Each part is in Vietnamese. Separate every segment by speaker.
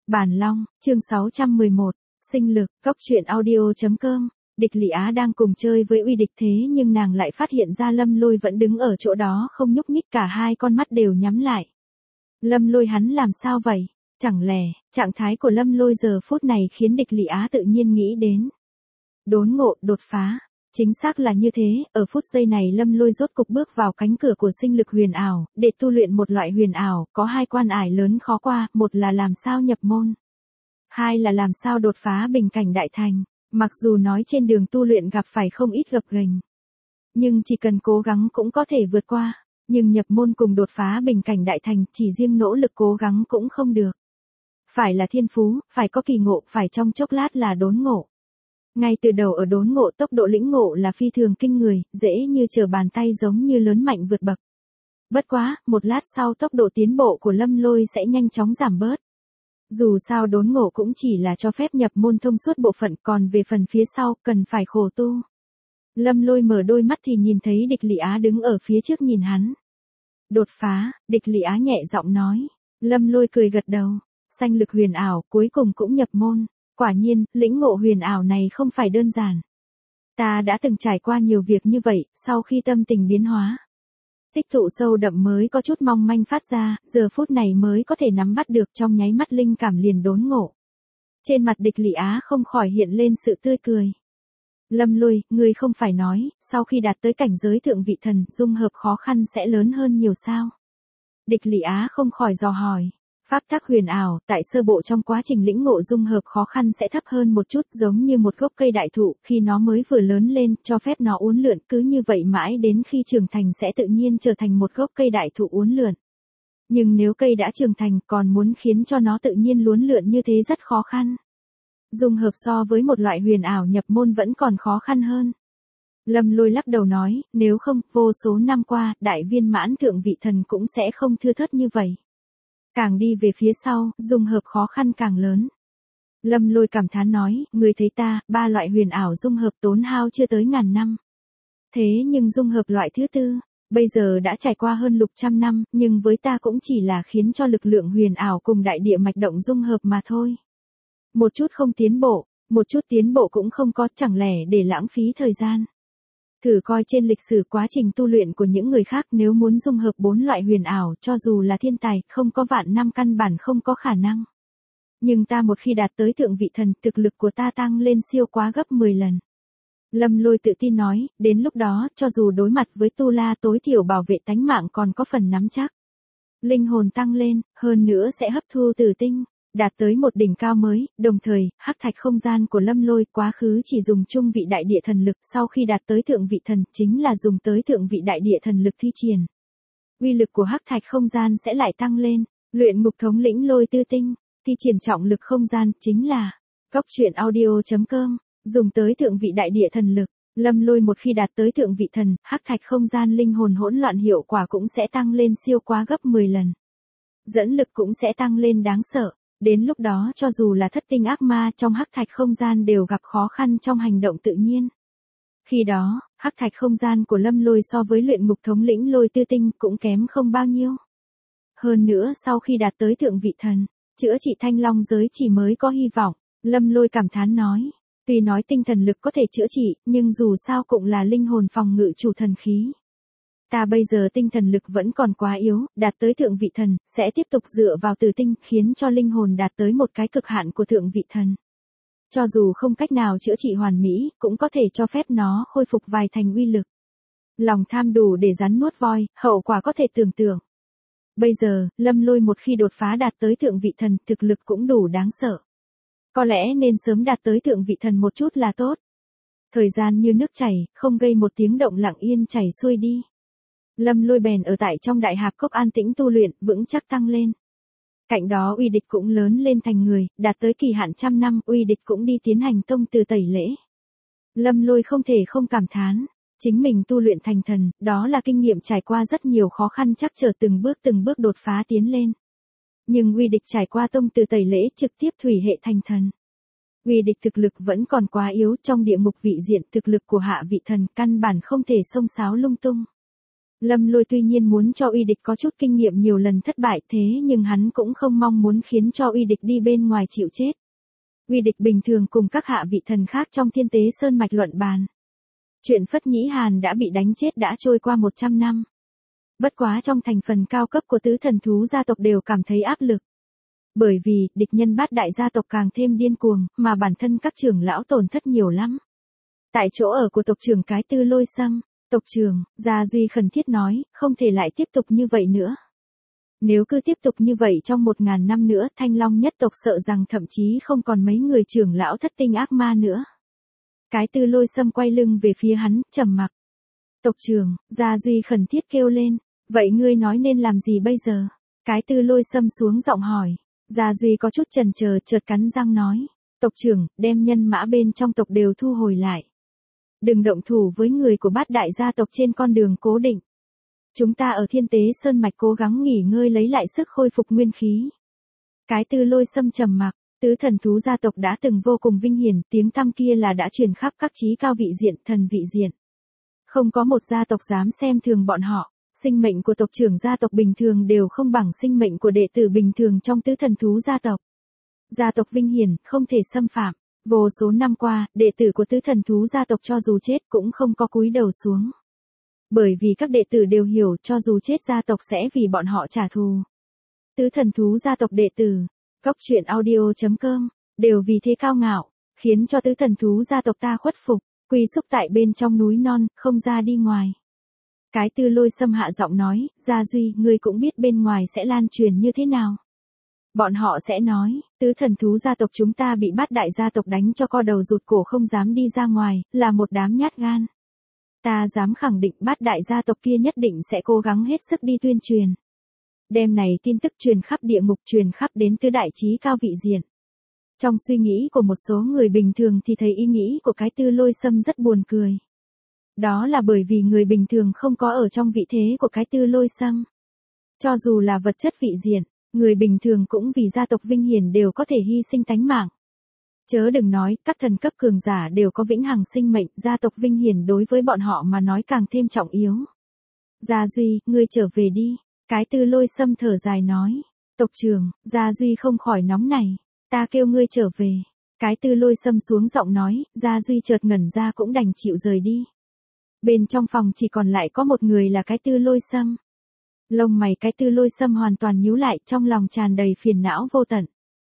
Speaker 1: Bản Long, chương 611, sinh lực, góc truyện audio.com. Địch Lị Á đang cùng chơi với Uy Địch thế nhưng nàng lại phát hiện ra Lâm Lôi vẫn đứng ở chỗ đó không nhúc nhích, cả hai con mắt đều nhắm lại. Lâm Lôi hắn làm sao vậy? Chẳng lẽ, trạng thái của Lâm Lôi giờ phút này khiến Địch Lị Á tự nhiên nghĩ đến đốn ngộ, đột phá. Chính xác là như thế, ở phút giây này Lâm Lôi rốt cục bước vào cánh cửa của sinh lực huyền ảo, để tu luyện một loại huyền ảo, có hai quan ải lớn khó qua, một là làm sao nhập môn, hai là làm sao đột phá bình cảnh đại thành. Mặc dù nói trên đường tu luyện gặp phải không ít gập ghềnh, nhưng chỉ cần cố gắng cũng có thể vượt qua, nhưng nhập môn cùng đột phá bình cảnh đại thành chỉ riêng nỗ lực cố gắng cũng không được. Phải là thiên phú, phải có kỳ ngộ, phải trong chốc lát là đốn ngộ. Ngay từ đầu ở đốn ngộ tốc độ lĩnh ngộ là phi thường kinh người, dễ như trở bàn tay, giống như lớn mạnh vượt bậc. Bất quá, một lát sau tốc độ tiến bộ của Lâm Lôi sẽ nhanh chóng giảm bớt. Dù sao đốn ngộ cũng chỉ là cho phép nhập môn thông suốt bộ phận, còn về phần phía sau cần phải khổ tu. Lâm Lôi mở đôi mắt thì nhìn thấy Địch Lị Á đứng ở phía trước nhìn hắn. Đột phá, Địch Lị Á nhẹ giọng nói. Lâm Lôi cười gật đầu. Sanh lực huyền ảo cuối cùng cũng nhập môn. Quả nhiên, lĩnh ngộ huyền ảo này không phải đơn giản. Ta đã từng trải qua nhiều việc như vậy, sau khi tâm tình biến hóa, tích tụ sâu đậm mới có chút mong manh phát ra, giờ phút này mới có thể nắm bắt được, trong nháy mắt linh cảm liền đốn ngộ. Trên mặt Địch Lị Á không khỏi hiện lên sự tươi cười. Lâm Lôi, ngươi không phải nói, sau khi đạt tới cảnh giới thượng vị thần, dung hợp khó khăn sẽ lớn hơn nhiều sao? Địch Lị Á không khỏi dò hỏi. Pháp tắc huyền ảo, tại sơ bộ trong quá trình lĩnh ngộ dung hợp khó khăn sẽ thấp hơn một chút, giống như một gốc cây đại thụ, khi nó mới vừa lớn lên, cho phép nó uốn lượn, cứ như vậy mãi đến khi trưởng thành sẽ tự nhiên trở thành một gốc cây đại thụ uốn lượn. Nhưng nếu cây đã trưởng thành, còn muốn khiến cho nó tự nhiên uốn lượn như thế rất khó khăn. Dung hợp so với một loại huyền ảo nhập môn vẫn còn khó khăn hơn. Lâm Lôi lắc đầu nói, nếu không, vô số năm qua, đại viên mãn thượng vị thần cũng sẽ không thưa thớt như vậy. Càng đi về phía sau, dung hợp khó khăn càng lớn. Lâm Lôi cảm thán nói, người thấy ta, ba loại huyền ảo dung hợp tốn hao chưa tới 1000 năm. Thế nhưng dung hợp loại thứ tư, bây giờ đã trải qua hơn lục trăm năm, nhưng với ta cũng chỉ là khiến cho lực lượng huyền ảo cùng đại địa mạch động dung hợp mà thôi. Một chút không tiến bộ, một chút tiến bộ cũng không có, chẳng lẽ để lãng phí thời gian. Thử coi trên lịch sử quá trình tu luyện của những người khác, nếu muốn dung hợp 4 loại huyền ảo, cho dù là thiên tài, không có vạn năm căn bản không có khả năng. Nhưng ta một khi đạt tới thượng vị thần, thực lực của ta tăng lên siêu quá gấp 10 lần. Lâm Lôi tự tin nói, đến lúc đó, cho dù đối mặt với Tu La tối thiểu bảo vệ tánh mạng còn có phần nắm chắc. Linh hồn tăng lên, hơn nữa sẽ hấp thu tử tinh, đạt tới một đỉnh cao mới, đồng thời, hắc thạch không gian của Lâm Lôi quá khứ chỉ dùng trung vị đại địa thần lực, sau khi đạt tới thượng vị thần, chính là dùng tới thượng vị đại địa thần lực thi triển. Uy lực của hắc thạch không gian sẽ lại tăng lên, luyện ngục thống lĩnh Lôi Tư Tinh, thi triển trọng lực không gian, chính là góc truyện audio.com, dùng tới thượng vị đại địa thần lực. Lâm Lôi một khi đạt tới thượng vị thần, hắc thạch không gian linh hồn hỗn loạn hiệu quả cũng sẽ tăng lên siêu quá gấp 10 lần. Dẫn lực cũng sẽ tăng lên đáng sợ. Đến lúc đó cho dù là thất tinh ác ma trong hắc thạch không gian đều gặp khó khăn trong hành động tự nhiên. Khi đó, hắc thạch không gian của Lâm Lôi so với luyện ngục thống lĩnh Lôi Tư Tinh cũng kém không bao nhiêu. Hơn nữa sau khi đạt tới thượng vị thần, chữa trị thanh long giới chỉ mới có hy vọng. Lâm Lôi cảm thán nói, tuy nói tinh thần lực có thể chữa trị, nhưng dù sao cũng là linh hồn phòng ngự chủ thần khí. Ta bây giờ tinh thần lực vẫn còn quá yếu, đạt tới thượng vị thần, sẽ tiếp tục dựa vào tử tinh, khiến cho linh hồn đạt tới một cái cực hạn của thượng vị thần. Cho dù không cách nào chữa trị hoàn mỹ, cũng có thể cho phép nó khôi phục vài thành uy lực. Lòng tham đủ để rắn nuốt voi, hậu quả có thể tưởng tượng. Bây giờ, Lâm Lôi một khi đột phá đạt tới thượng vị thần, thực lực cũng đủ đáng sợ. Có lẽ nên sớm đạt tới thượng vị thần một chút là tốt. Thời gian như nước chảy, không gây một tiếng động, lặng yên chảy xuôi đi. Lâm Lôi bèn ở tại trong đại hạp cốc an tĩnh tu luyện, vững chắc tăng lên. Cạnh đó Uy Địch cũng lớn lên thành người, đạt tới kỳ hạn 100 năm, Uy Địch cũng đi tiến hành tông từ tẩy lễ. Lâm Lôi không thể không cảm thán, chính mình tu luyện thành thần, đó là kinh nghiệm trải qua rất nhiều khó khăn trắc trở, từng bước đột phá tiến lên. Nhưng Uy Địch trải qua tông từ tẩy lễ trực tiếp thủy hệ thành thần. Uy Địch thực lực vẫn còn quá yếu, trong địa ngục vị diện thực lực của hạ vị thần căn bản không thể xông xáo lung tung. Lâm Lôi tuy nhiên muốn cho Uy Địch có chút kinh nghiệm nhiều lần thất bại thế nhưng hắn cũng không mong muốn khiến cho Uy Địch đi bên ngoài chịu chết. Uy Địch bình thường cùng các hạ vị thần khác trong Thiên Tế Sơn Mạch luận bàn. Chuyện Phất Nhĩ Hàn đã bị đánh chết đã trôi qua 100 năm. Bất quá trong thành phần cao cấp của tứ thần thú gia tộc đều cảm thấy áp lực. Bởi vì, địch nhân bát đại gia tộc càng thêm điên cuồng, mà bản thân các trưởng lão tổn thất nhiều lắm. Tại chỗ ở của tộc trưởng cái Tư Lôi Sâm, tộc trưởng, Gia Duy khẩn thiết nói, không thể lại tiếp tục như vậy nữa. Nếu cứ tiếp tục như vậy trong 1000 năm nữa, Thanh Long nhất tộc sợ rằng thậm chí không còn mấy người trưởng lão thất tinh ác ma nữa. Cái Tư Lôi Sâm quay lưng về phía hắn, trầm mặc. Tộc trưởng, Gia Duy khẩn thiết kêu lên, vậy ngươi nói nên làm gì bây giờ? Cái Tư Lôi Sâm xuống giọng hỏi. Gia Duy có chút chần chờ chợt cắn răng nói. Tộc trưởng, đem nhân mã bên trong tộc đều thu hồi lại. Đừng động thủ với người của bát đại gia tộc trên con đường cố định. Chúng ta ở Thiên Tế Sơn Mạch cố gắng nghỉ ngơi lấy lại sức khôi phục nguyên khí. Cái Tư Lôi Sâm trầm mặc, tứ thần thú gia tộc đã từng vô cùng vinh hiển, tiếng tăm kia là đã truyền khắp các chí cao vị diện, thần vị diện. Không có một gia tộc dám xem thường bọn họ, sinh mệnh của tộc trưởng gia tộc bình thường đều không bằng sinh mệnh của đệ tử bình thường trong tứ thần thú gia tộc. Gia tộc vinh hiển, không thể xâm phạm. Vô số năm qua, đệ tử của tứ thần thú gia tộc cho dù chết cũng không có cúi đầu xuống. Bởi vì các đệ tử đều hiểu cho dù chết gia tộc sẽ vì bọn họ trả thù. Tứ thần thú gia tộc đệ tử, goctruyện.audio.com, đều vì thế cao ngạo, khiến cho tứ thần thú gia tộc ta khuất phục, quy xúc tại bên trong núi non, không ra đi ngoài. Cái Tư Lôi Sâm hạ giọng nói, Gia Duy, ngươi cũng biết bên ngoài sẽ lan truyền như thế nào. Bọn họ sẽ nói, tứ thần thú gia tộc chúng ta bị bát đại gia tộc đánh cho co đầu rụt cổ không dám đi ra ngoài, là một đám nhát gan. Ta dám khẳng định bát đại gia tộc kia nhất định sẽ cố gắng hết sức đi tuyên truyền. Đêm này tin tức truyền khắp địa ngục, truyền khắp đến tứ đại chí cao vị diện. Trong suy nghĩ của một số người bình thường thì thấy ý nghĩ của cái Tư Lôi Sâm rất buồn cười. Đó là bởi vì người bình thường không có ở trong vị thế của cái Tư Lôi Sâm. Cho dù là vật chất vị diện, người bình thường cũng vì gia tộc vinh hiển đều có thể hy sinh tánh mạng. Chớ đừng nói, các thần cấp cường giả đều có vĩnh hằng sinh mệnh, gia tộc vinh hiển đối với bọn họ mà nói càng thêm trọng yếu. Gia Duy, ngươi trở về đi. Cái Tư Lôi Sâm thở dài nói. Tộc trưởng, Gia Duy không khỏi nóng này. Ta kêu ngươi trở về. Cái Tư Lôi Sâm xuống giọng nói, Gia Duy chợt ngẩn ra cũng đành chịu rời đi. Bên trong phòng chỉ còn lại có một người là cái Tư Lôi Sâm. Lông mày cái Tư Lôi Sâm hoàn toàn nhíu lại, trong lòng tràn đầy phiền não vô tận.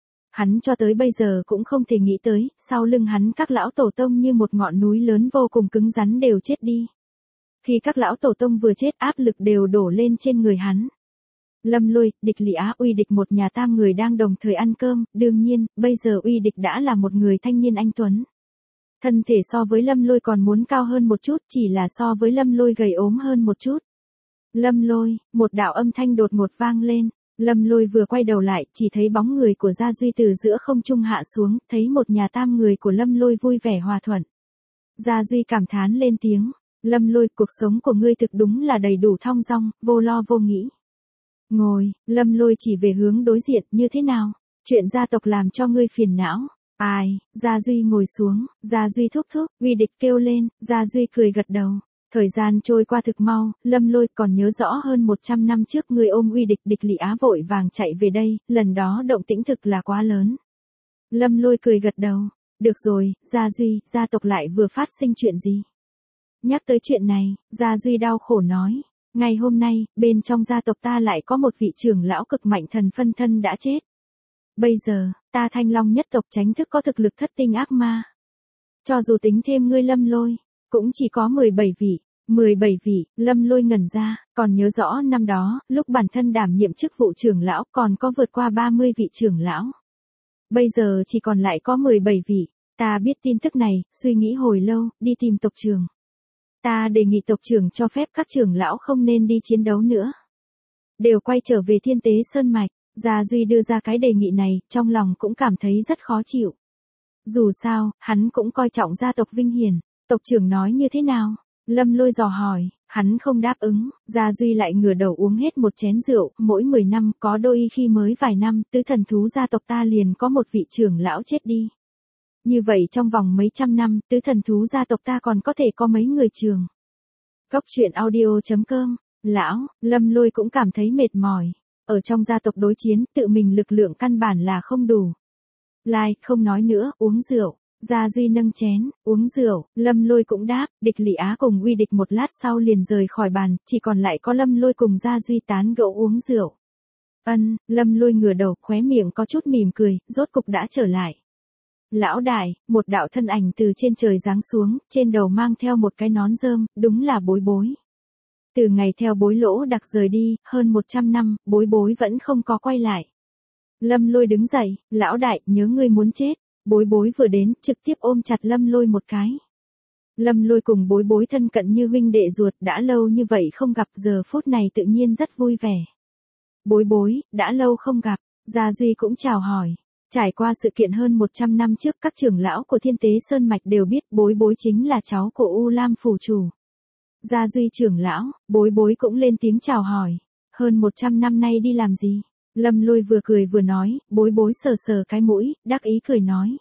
Speaker 1: Hắn cho tới bây giờ cũng không thể nghĩ tới, sau lưng hắn các lão tổ tông như một ngọn núi lớn vô cùng cứng rắn đều chết đi. Khi các lão tổ tông vừa chết, áp lực đều đổ lên trên người hắn. Lâm Lôi, Địch Lị Á, Uy Địch một nhà tam người đang đồng thời ăn cơm, đương nhiên, bây giờ Uy Địch đã là một người thanh niên anh tuấn. Thân thể so với Lâm Lôi còn muốn cao hơn một chút, chỉ là so với Lâm Lôi gầy ốm hơn một chút. Lâm Lôi, một đạo âm thanh đột ngột vang lên. Lâm Lôi vừa quay đầu lại, chỉ thấy bóng người của Gia Duy từ giữa không trung hạ xuống, thấy một nhà tam người của Lâm Lôi vui vẻ hòa thuận. Gia Duy cảm thán lên tiếng, Lâm Lôi, cuộc sống của ngươi thực đúng là đầy đủ thong dong, vô lo vô nghĩ. Ngồi, Lâm Lôi chỉ về hướng đối diện, như thế nào? Chuyện gia tộc làm cho ngươi phiền não. Ai, Gia Duy ngồi xuống, Gia Duy thúc thúc, Uy Địch kêu lên, Gia Duy cười gật đầu. Thời gian trôi qua thực mau, Lâm Lôi còn nhớ rõ hơn 100 năm trước người ôm Uy Địch, Địch Lị Á vội vàng chạy về đây, lần đó động tĩnh thực là quá lớn. Lâm Lôi cười gật đầu, được rồi, Gia Duy, gia tộc lại vừa phát sinh chuyện gì? Nhắc tới chuyện này, Gia Duy đau khổ nói, ngày hôm nay, bên trong gia tộc ta lại có một vị trưởng lão cực mạnh thần phân thân đã chết. Bây giờ, ta Thanh Long nhất tộc chính thức có thực lực thất tinh ác ma. Cho dù tính thêm ngươi Lâm Lôi, cũng chỉ có 17 vị. 17 vị, Lâm Lôi ngẩn ra, còn nhớ rõ năm đó, lúc bản thân đảm nhiệm chức vụ trưởng lão còn có vượt qua 30 vị trưởng lão. Bây giờ chỉ còn lại có 17 vị, ta biết tin tức này, suy nghĩ hồi lâu, đi tìm tộc trưởng. Ta đề nghị tộc trưởng cho phép các trưởng lão không nên đi chiến đấu nữa. Đều quay trở về Thiên Tế Sơn Mạch, Gia Duy đưa ra cái đề nghị này, trong lòng cũng cảm thấy rất khó chịu. Dù sao, hắn cũng coi trọng gia tộc vinh hiển, tộc trưởng nói như thế nào? Lâm Lôi dò hỏi, hắn không đáp ứng, Gia Duy lại ngửa đầu uống hết một chén rượu, mỗi 10 năm, có đôi khi mới vài năm, tứ thần thú gia tộc ta liền có một vị trưởng lão chết đi. Như vậy trong vòng mấy trăm năm, tứ thần thú gia tộc ta còn có thể có mấy người trưởng. Goctruyện.audio.com Lão, Lâm Lôi cũng cảm thấy mệt mỏi. Ở trong gia tộc đối chiến, tự mình lực lượng căn bản là không đủ. Lai, không nói nữa, uống rượu. Gia Duy nâng chén, uống rượu, Lâm Lôi cũng đáp, Địch Lị Á cùng Uy Địch một lát sau liền rời khỏi bàn, chỉ còn lại có Lâm Lôi cùng Gia Duy tán gẫu uống rượu. Lâm Lôi ngửa đầu, khóe miệng có chút mỉm cười, rốt cục đã trở lại. Lão đại, một đạo thân ảnh từ trên trời giáng xuống, trên đầu mang theo một cái nón rơm, đúng là Bối Bối. Từ ngày theo Bối Lỗ Đặc rời đi, hơn 100 năm, Bối Bối vẫn không có quay lại. Lâm Lôi đứng dậy, lão đại, nhớ ngươi muốn chết. Bối Bối vừa đến, trực tiếp ôm chặt Lâm Lôi một cái. Lâm Lôi cùng Bối Bối thân cận như huynh đệ ruột, đã lâu như vậy không gặp, giờ phút này tự nhiên rất vui vẻ. Bối Bối, đã lâu không gặp, Gia Duy cũng chào hỏi. Trải qua sự kiện hơn 100 năm trước, các trưởng lão của Thiên Tế Sơn Mạch đều biết Bối Bối chính là cháu của U Lam phủ chủ. Gia Duy trưởng lão, Bối Bối cũng lên tiếng chào hỏi. Hơn 100 năm nay đi làm gì? Lâm Lôi vừa cười vừa nói, Bối Bối sờ sờ cái mũi, đắc ý cười nói.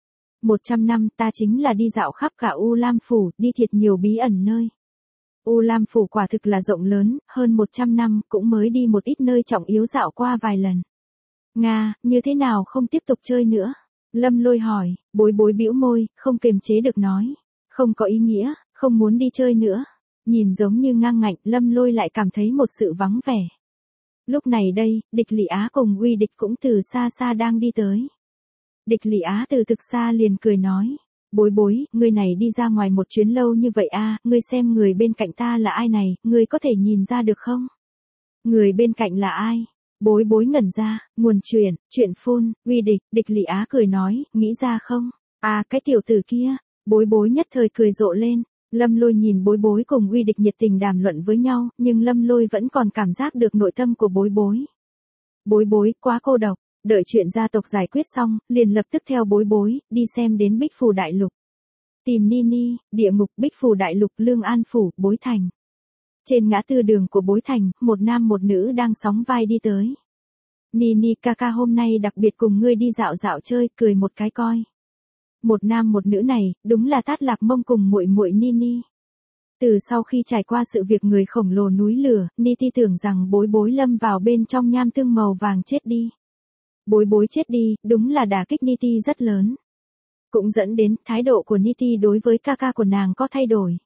Speaker 1: 100 năm ta chính là đi dạo khắp cả U Lam phủ, đi thiệt nhiều bí ẩn nơi. U Lam phủ quả thực là rộng lớn, hơn 100 năm cũng mới đi một ít nơi trọng yếu dạo qua vài lần. Nga, như thế nào không tiếp tục chơi nữa? Lâm Lôi hỏi, Bối Bối bĩu môi, không kiềm chế được nói. Không có ý nghĩa, không muốn đi chơi nữa. Nhìn giống như ngang ngạnh, Lâm Lôi lại cảm thấy một sự vắng vẻ. Lúc này đây, Địch Lị Á cùng Uy Địch cũng từ xa xa đang đi tới. Địch Lị Á từ thực xa liền cười nói. Bối Bối, ngươi này đi ra ngoài một chuyến lâu như vậy a, ngươi xem người bên cạnh ta là ai này, ngươi có thể nhìn ra được không? Người bên cạnh là ai? Bối Bối ngẩn ra, nguồn chuyện phun, Uy Địch, Địch Lị Á cười nói, nghĩ ra không? À, cái tiểu tử kia. Bối Bối nhất thời cười rộ lên. Lâm Lôi nhìn Bối Bối cùng Uy Địch nhiệt tình đàm luận với nhau, nhưng Lâm Lôi vẫn còn cảm giác được nội tâm của Bối Bối. Bối Bối quá cô độc, đợi chuyện gia tộc giải quyết xong, liền lập tức theo Bối Bối, đi xem đến Bích Phù Đại Lục. Tìm Nini, địa ngục Bích Phù Đại Lục Lương An Phủ, Bối Thành. Trên ngã tư đường của Bối Thành, một nam một nữ đang sóng vai đi tới. Nini ca ca hôm nay đặc biệt cùng ngươi đi dạo dạo chơi, cười một cái coi. Một nam một nữ này, đúng là Tát Lạc Mông cùng muội muội Nini. Từ sau khi trải qua sự việc người khổng lồ núi lửa, Niti tưởng rằng Bối Bối lâm vào bên trong nham tương màu vàng chết đi. Bối Bối chết đi, đúng là đả kích Niti rất lớn. Cũng dẫn đến thái độ của Niti đối với ca ca của nàng có thay đổi.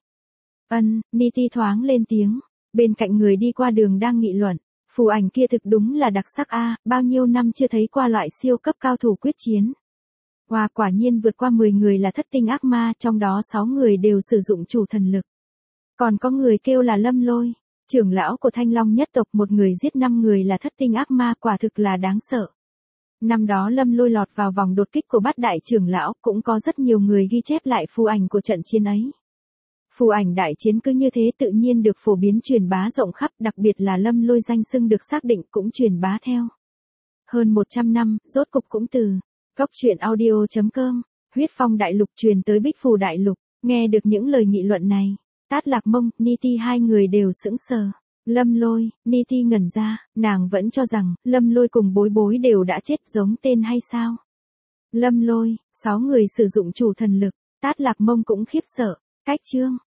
Speaker 1: Niti thoáng lên tiếng. Bên cạnh người đi qua đường đang nghị luận. Phù ảnh kia thực đúng là đặc sắc a, bao nhiêu năm chưa thấy qua loại siêu cấp cao thủ quyết chiến. Wow, quả nhiên vượt qua 10 người là thất tinh ác ma, trong đó 6 người đều sử dụng chủ thần lực. Còn có người kêu là Lâm Lôi, trưởng lão của Thanh Long nhất tộc, một người giết 5 người là thất tinh ác ma, quả thực là đáng sợ. Năm đó Lâm Lôi lọt vào vòng đột kích của bát đại trưởng lão, cũng có rất nhiều người ghi chép lại phù ảnh của trận chiến ấy. Phù ảnh đại chiến cứ như thế tự nhiên được phổ biến truyền bá rộng khắp, đặc biệt là Lâm Lôi danh xưng được xác định cũng truyền bá theo. Hơn 100 năm, rốt cục cũng từ Goctruyện.audio.com, huyết phong đại lục truyền tới Bích Phù Đại Lục. Nghe được những lời nghị luận này, Tát Lạc Mông, Niti hai người đều sững sờ. Lâm Lôi, Niti ngẩn ra, nàng vẫn cho rằng Lâm Lôi cùng Bối Bối đều đã chết giống tên hay sao? Lâm Lôi, 6 người sử dụng chủ thần lực, Tát Lạc Mông cũng khiếp sợ. Cách chương